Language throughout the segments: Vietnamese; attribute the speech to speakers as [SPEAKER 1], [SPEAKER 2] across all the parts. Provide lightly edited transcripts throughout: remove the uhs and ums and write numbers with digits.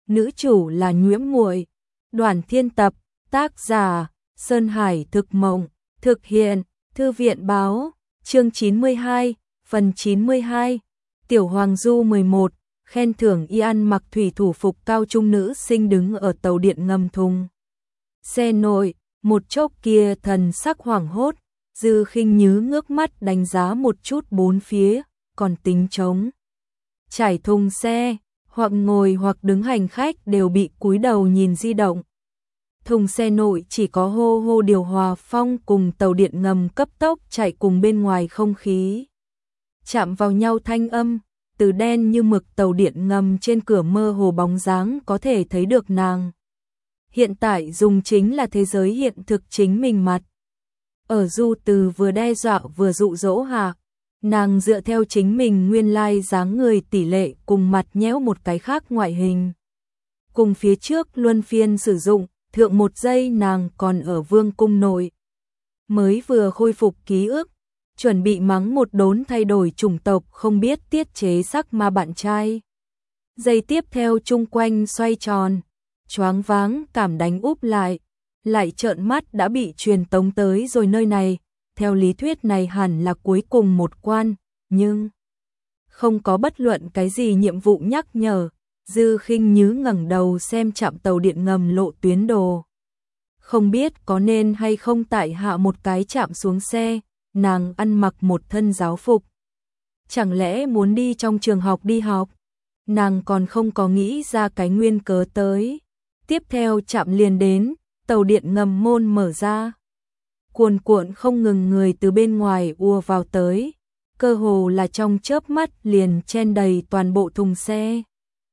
[SPEAKER 1] nữ chủ là Nhuễm Muội. Đoàn Thiên tập, tác giả Sơn Hải Thực Mộng, thực hiện Thư viện Báo, chương 92, phần 92. Tiểu Hoàng Du 11, khen thưởng y ăn mặc thủy thủ phục cao trung nữ sinh đứng ở tàu điện ngầm thùng xe nội, một chốc kia thần sắc hoảng hốt, Dư Khinh Nhứ ngước mắt đánh giá một chút bốn phía, còn tính trống trải thùng xe, hoặc ngồi hoặc đứng hành khách đều bị cúi đầu nhìn di động. Thùng xe nội chỉ có hô hô điều hòa phong cùng tàu điện ngầm cấp tốc chạy cùng bên ngoài không khí chạm vào nhau thanh âm, từ đen như mực tàu điện ngầm trên cửa mơ hồ bóng dáng có thể thấy được nàng. Hiện tại dùng chính là thế giới hiện thực chính mình mặt. Ở Du Từ vừa đe dọa vừa dụ dỗ hạ, nàng dựa theo chính mình nguyên lai dáng người tỷ lệ cùng mặt nhéo một cái khác ngoại hình. Cùng phía trước luân phiên sử dụng, thượng một giây nàng còn ở vương cung nội. Mới vừa khôi phục ký ức, chuẩn bị mắng một đốn thay đổi chủng tộc không biết tiết chế sắc ma bạn trai. Giây tiếp theo chung quanh xoay tròn, choáng váng cảm đánh úp lại trợn mắt đã bị truyền tống tới rồi nơi này. Theo lý thuyết này hẳn là cuối cùng một quan, nhưng không có bất luận cái gì nhiệm vụ nhắc nhở. Dư Khinh Nhứ ngẩng đầu xem trạm tàu điện ngầm lộ tuyến đồ. Không biết có nên hay không tại hạ một cái trạm xuống xe, nàng ăn mặc một thân giáo phục. Chẳng lẽ muốn đi trong trường học đi học? Nàng còn không có nghĩ ra cái nguyên cớ tới. Tiếp theo trạm liền đến, tàu điện ngầm môn mở ra. Cuồn cuộn không ngừng người từ bên ngoài ùa vào tới, cơ hồ là trong chớp mắt liền chen đầy toàn bộ thùng xe.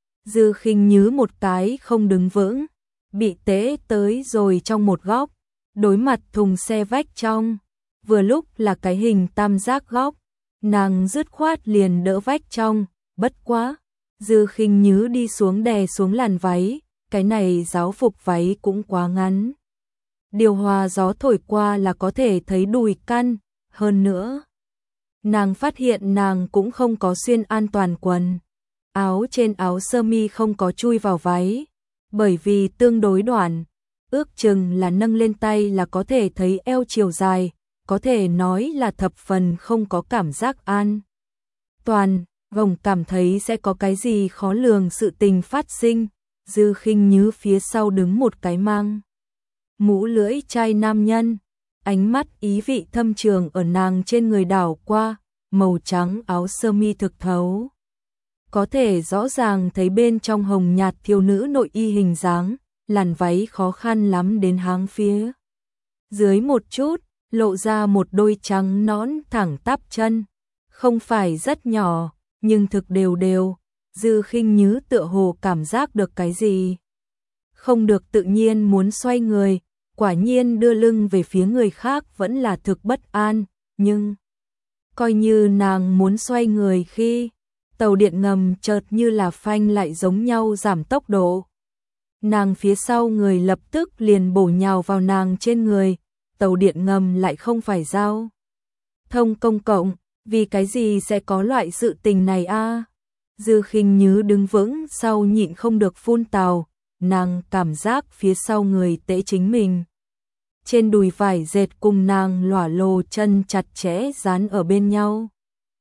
[SPEAKER 1] Dư Khinh Nhứ một cái không đứng vững, bị tế tới rồi trong một góc, đối mặt thùng xe vách trong, vừa lúc là cái hình tam giác góc, nàng dứt khoát liền đỡ vách trong, bất quá, Dư Khinh Nhứ đi xuống đè xuống làn váy, cái này giáo phục váy cũng quá ngắn. Điều hòa gió thổi qua là có thể thấy đùi căn, hơn nữa. Nàng phát hiện nàng cũng không có xuyên an toàn quần. Áo trên áo sơ mi không có chui vào váy, bởi vì tương đối đoạn, ước chừng là nâng lên tay là có thể thấy eo chiều dài, có thể nói là thập phần không có cảm giác an toàn, gồng cảm thấy sẽ có cái gì khó lường sự tình phát sinh. Dư Khinh Nhứ phía sau đứng một cái mang mũ lưỡi chai nam nhân, ánh mắt ý vị thâm trường ở nàng trên người đảo qua, màu trắng áo sơ mi thực thấu. Có thể rõ ràng thấy bên trong hồng nhạt thiếu nữ nội y hình dáng, làn váy khó khăn lắm đến háng phía. Dưới một chút, lộ ra một đôi trắng nõn thẳng tắp chân, không phải rất nhỏ, nhưng thực đều đều. Dư Khinh Nhứ tựa hồ cảm giác được cái gì. Không được tự nhiên muốn xoay người, quả nhiên đưa lưng về phía người khác vẫn là thực bất an, nhưng coi như nàng muốn xoay người khi tàu điện ngầm chợt như là phanh lại giống nhau giảm tốc độ. Nàng phía sau người lập tức liền bổ nhào vào nàng trên người, tàu điện ngầm lại không phải giao thông công cộng, vì cái gì sẽ có loại sự tình này a? Dư Khinh Nhứ đứng vững sau nhịn không được phun tào, nàng cảm giác phía sau người tễ chính mình. Trên đùi vải dệt cùng nàng lỏa lồ chân chặt chẽ dán ở bên nhau.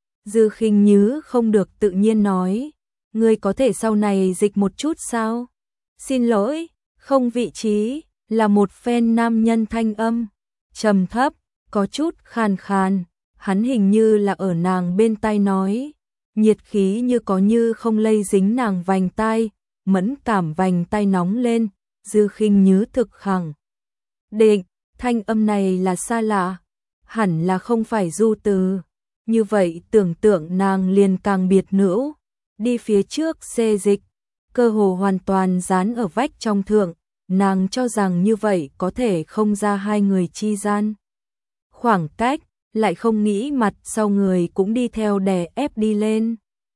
[SPEAKER 1] Dư Khinh Nhứ không được tự nhiên nói, ngươi có thể sau này dịch một chút sao? Xin lỗi, không vị trí, là một phen nam nhân thanh âm, trầm thấp, có chút khàn khàn, hắn hình như là ở nàng bên tai nói. Nhiệt khí như có như không lây dính nàng vành tai, mẫn cảm vành tai nóng lên. Dư Khinh Nhứ thực khẳng định, thanh âm này là xa lạ, hẳn là không phải Du Từ. Như vậy tưởng tượng nàng liền càng biệt nữ, đi phía trước xê dịch, cơ hồ hoàn toàn dán ở vách trong thượng, nàng cho rằng như vậy có thể không ra hai người chi gian khoảng cách, lại không nghĩ mặt sau người cũng đi theo đè ép đi lên.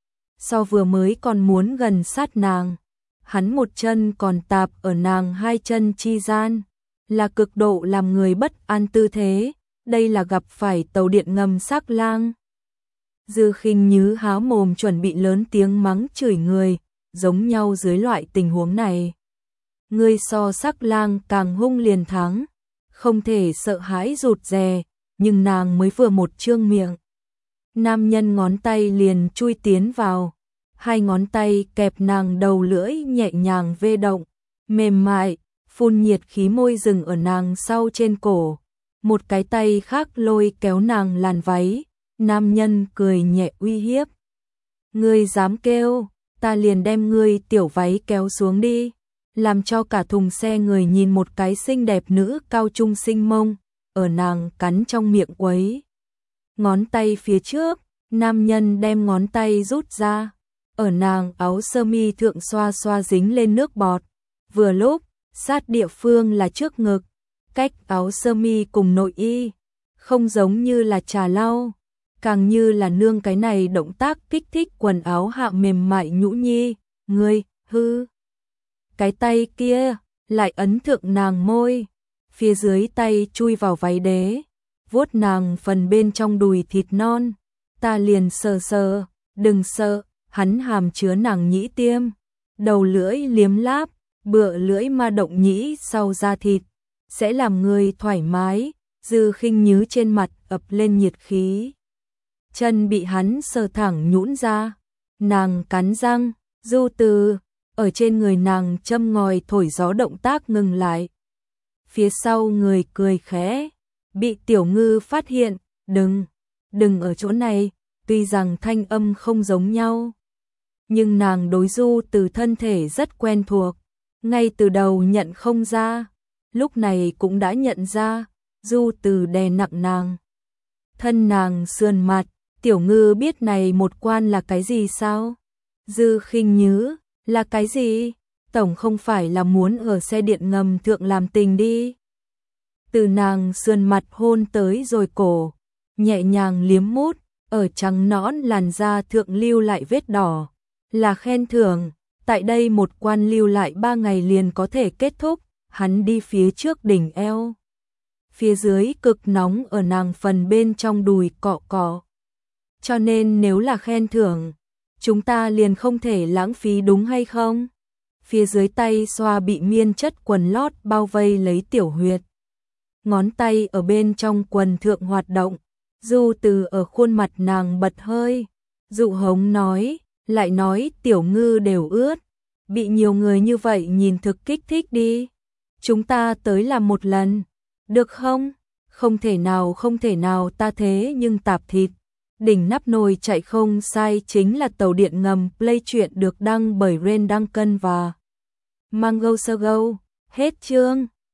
[SPEAKER 1] So vừa mới còn muốn gần sát nàng, hắn một chân còn tạp ở nàng hai chân chi gian, là cực độ làm người bất an tư thế, đây là gặp phải tàu điện ngầm sắc lang. Dư Khinh Nhứ há mồm chuẩn bị lớn tiếng mắng chửi người, giống nhau dưới loại tình huống này. Ngươi so sắc lang càng hung liền thắng, không thể sợ hãi rụt rè, nhưng nàng mới vừa một trương miệng. Nam nhân ngón tay liền chui tiến vào, hai ngón tay kẹp nàng đầu lưỡi nhẹ nhàng vê động, mềm mại, phun nhiệt khí môi dừng ở nàng sau trên cổ. Một cái tay khác lôi kéo nàng làn váy, nam nhân cười nhẹ uy hiếp. Ngươi dám kêu, ta liền đem ngươi tiểu váy kéo xuống đi, làm cho cả thùng xe người nhìn một cái xinh đẹp nữ cao trung sinh mông, ở nàng cắn trong miệng quấy. Ngón tay phía trước, nam nhân đem ngón tay rút ra, ở nàng áo sơ mi thượng xoa xoa dính lên nước bọt, vừa lúc, sát địa phương là trước ngực, cách áo sơ mi cùng nội y, không giống như là trà lau, càng như là nương cái này động tác kích thích quần áo hạ mềm mại nhũ nhi, ngươi, hư. Cái tay kia, lại ấn thượng nàng môi, phía dưới tay chui vào váy đế, vuốt nàng phần bên trong đùi thịt non, ta liền sờ sờ, đừng sợ, hắn hàm chứa nàng nhĩ tiêm, đầu lưỡi liếm láp, bựa lưỡi ma động nhĩ sau da thịt, sẽ làm người thoải mái, Dư Khinh Nhứ trên mặt ập lên nhiệt khí. Chân bị hắn sờ thẳng nhũn ra, nàng cắn răng, Du Từ, ở trên người nàng châm ngòi thổi gió động tác ngừng lại. Phía sau người cười khẽ, bị Tiểu Ngư phát hiện, đừng ở chỗ này, tuy rằng thanh âm không giống nhau. Nhưng nàng đối Du Từ thân thể rất quen thuộc, ngay từ đầu nhận không ra, lúc này cũng đã nhận ra, Du Từ đè nặng nàng. Thân nàng sườn mặt, Tiểu Ngư biết này một quan là cái gì sao? Dư Khinh Nhứ, là cái gì? Tổng không phải là muốn ở xe điện ngầm thượng làm tình đi. Từ nàng sườn mặt hôn tới rồi cổ, nhẹ nhàng liếm mút, ở trắng nõn làn da thượng lưu lại vết đỏ, là khen thưởng, tại đây một quan lưu lại 3 ngày liền có thể kết thúc, hắn đi phía trước đỉnh eo. Phía dưới cực nóng ở nàng phần bên trong đùi cọ cọ. Cho nên nếu là khen thưởng, chúng ta liền không thể lãng phí đúng hay không? Phía dưới tay xoa bị miên chất quần lót bao vây lấy tiểu huyệt. Ngón tay ở bên trong quần thượng hoạt động, Du Từ ở khuôn mặt nàng bật hơi, dụ hống nói, lại nói Tiểu Ngư đều ướt, bị nhiều người như vậy nhìn thực kích thích đi. Chúng ta tới làm một lần, được không? Không thể nào ta thế nhưng tạp thịt. Đỉnh nắp nồi chạy không sai chính là tàu điện ngầm Play truyện được đăng bởi Ren Đăng Cân và Mango Sogo. Hết chương.